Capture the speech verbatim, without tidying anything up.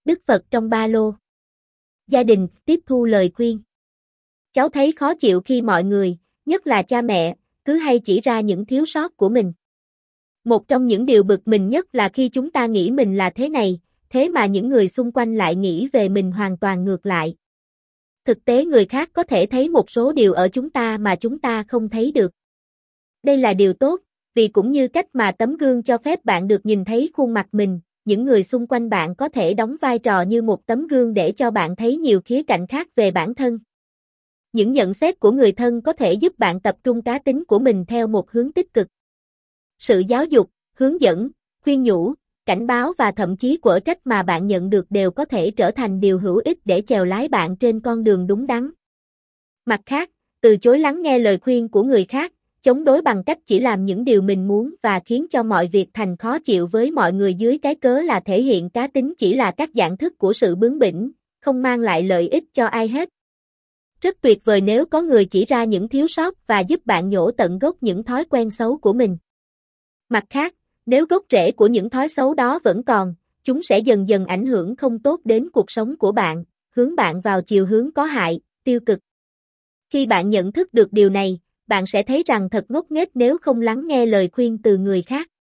Đức Phật trong ba lô. Gia đình tiếp thu lời khuyên. Cháu thấy khó chịu khi mọi người, nhất là cha mẹ, cứ hay chỉ ra những thiếu sót của mình. Một trong những điều bực mình nhất là khi chúng ta nghĩ mình là thế này, thế mà những người xung quanh lại nghĩ về mình hoàn toàn ngược lại. Thực tế người khác có thể thấy một số điều ở chúng ta mà chúng ta không thấy được. Đây là điều tốt, vì cũng như cách mà tấm gương cho phép bạn được nhìn thấy khuôn mặt mình, những người xung quanh bạn có thể đóng vai trò như một tấm gương để cho bạn thấy nhiều khía cạnh khác về bản thân. Những nhận xét của người thân có thể giúp bạn tập trung cá tính của mình theo một hướng tích cực. Sự giáo dục, hướng dẫn, khuyên nhủ, cảnh báo và thậm chí quở trách mà bạn nhận được đều có thể trở thành điều hữu ích để chèo lái bạn trên con đường đúng đắn. Mặt khác, từ chối lắng nghe lời khuyên của người khác, chống đối bằng cách chỉ làm những điều mình muốn và khiến cho mọi việc thành khó chịu với mọi người dưới cái cớ là thể hiện cá tính chỉ là các dạng thức của sự bướng bỉnh, không mang lại lợi ích cho ai hết. Rất tuyệt vời nếu có người chỉ ra những thiếu sót và giúp bạn nhổ tận gốc những thói quen xấu của mình. Mặt khác, nếu gốc rễ của những thói xấu đó vẫn còn, chúng sẽ dần dần ảnh hưởng không tốt đến cuộc sống của bạn, hướng bạn vào chiều hướng có hại, tiêu cực. Khi bạn nhận thức được điều này, bạn sẽ thấy rằng thật ngốc nghếch nếu không lắng nghe lời khuyên từ người khác.